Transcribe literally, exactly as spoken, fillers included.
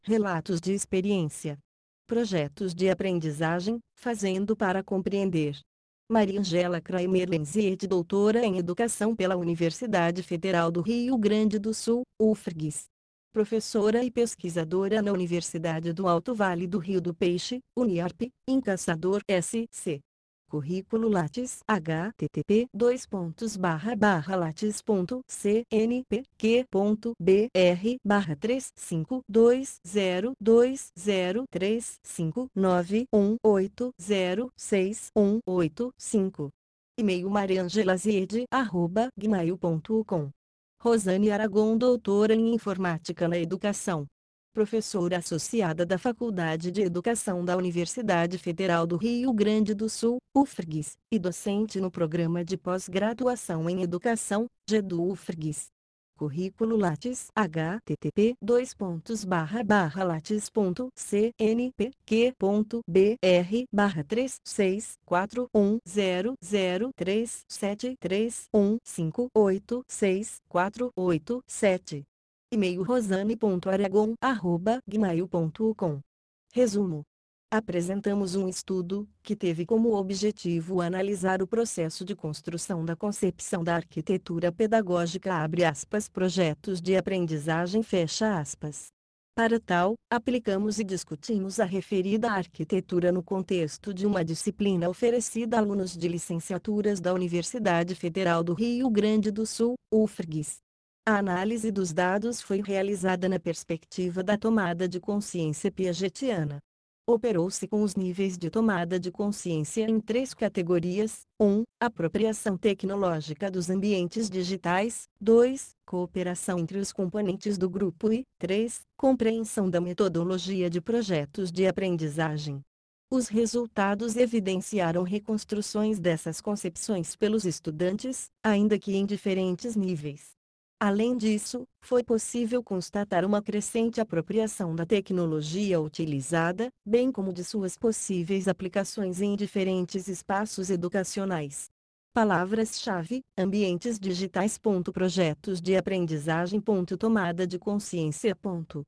Relatos de experiência. Projetos de aprendizagem, fazendo para compreender. Mariângela Kramer Lenzied, doutora em Educação pela Universidade Federal do Rio Grande do Sul, U F R G S. Professora e pesquisadora na Universidade do Alto Vale do Rio do Peixe, Uniarp, em Caçador S C. Currículo Lattes http dois pontos barra barra lattes ponto cnpq ponto br barra três cinco dois zero dois zero três cinco nove um oito zero seis um oito cinco. E-mail mariangelaziede arroba gmail ponto com. Rosane Aragon, doutora em Informática na Educação. Professora associada da Faculdade de Educação da Universidade Federal do Rio Grande do Sul, U F R G S, e docente no Programa de Pós-Graduação em Educação, G E D U U F R G S. Currículo Lattes http dois pontos barra barra lattes ponto cnpq ponto br barra três seis quatro um zero zero três sete três um cinco oito seis quatro oito sete. E-mail rosane ponto aragon arroba gmail ponto com. Resumo. Apresentamos um estudo, que teve como objetivo analisar o processo de construção da concepção da arquitetura pedagógica abre aspas projetos de aprendizagem fecha aspas. Para tal, aplicamos e discutimos a referida arquitetura no contexto de uma disciplina oferecida a alunos de licenciaturas da Universidade Federal do Rio Grande do Sul, U F R G S. A análise dos dados foi realizada na perspectiva da tomada de consciência piagetiana. Operou-se com os níveis de tomada de consciência em três categorias: um. Apropriação tecnológica dos ambientes digitais; dois. Cooperação entre os componentes do grupo e três. Compreensão da metodologia de projetos de aprendizagem. Os resultados evidenciaram reconstruções dessas concepções pelos estudantes, ainda que em diferentes níveis. Além disso, foi possível constatar uma crescente apropriação da tecnologia utilizada, bem como de suas possíveis aplicações em diferentes espaços educacionais. Palavras-chave: ambientes digitais. Projetos de aprendizagem. Tomada de consciência.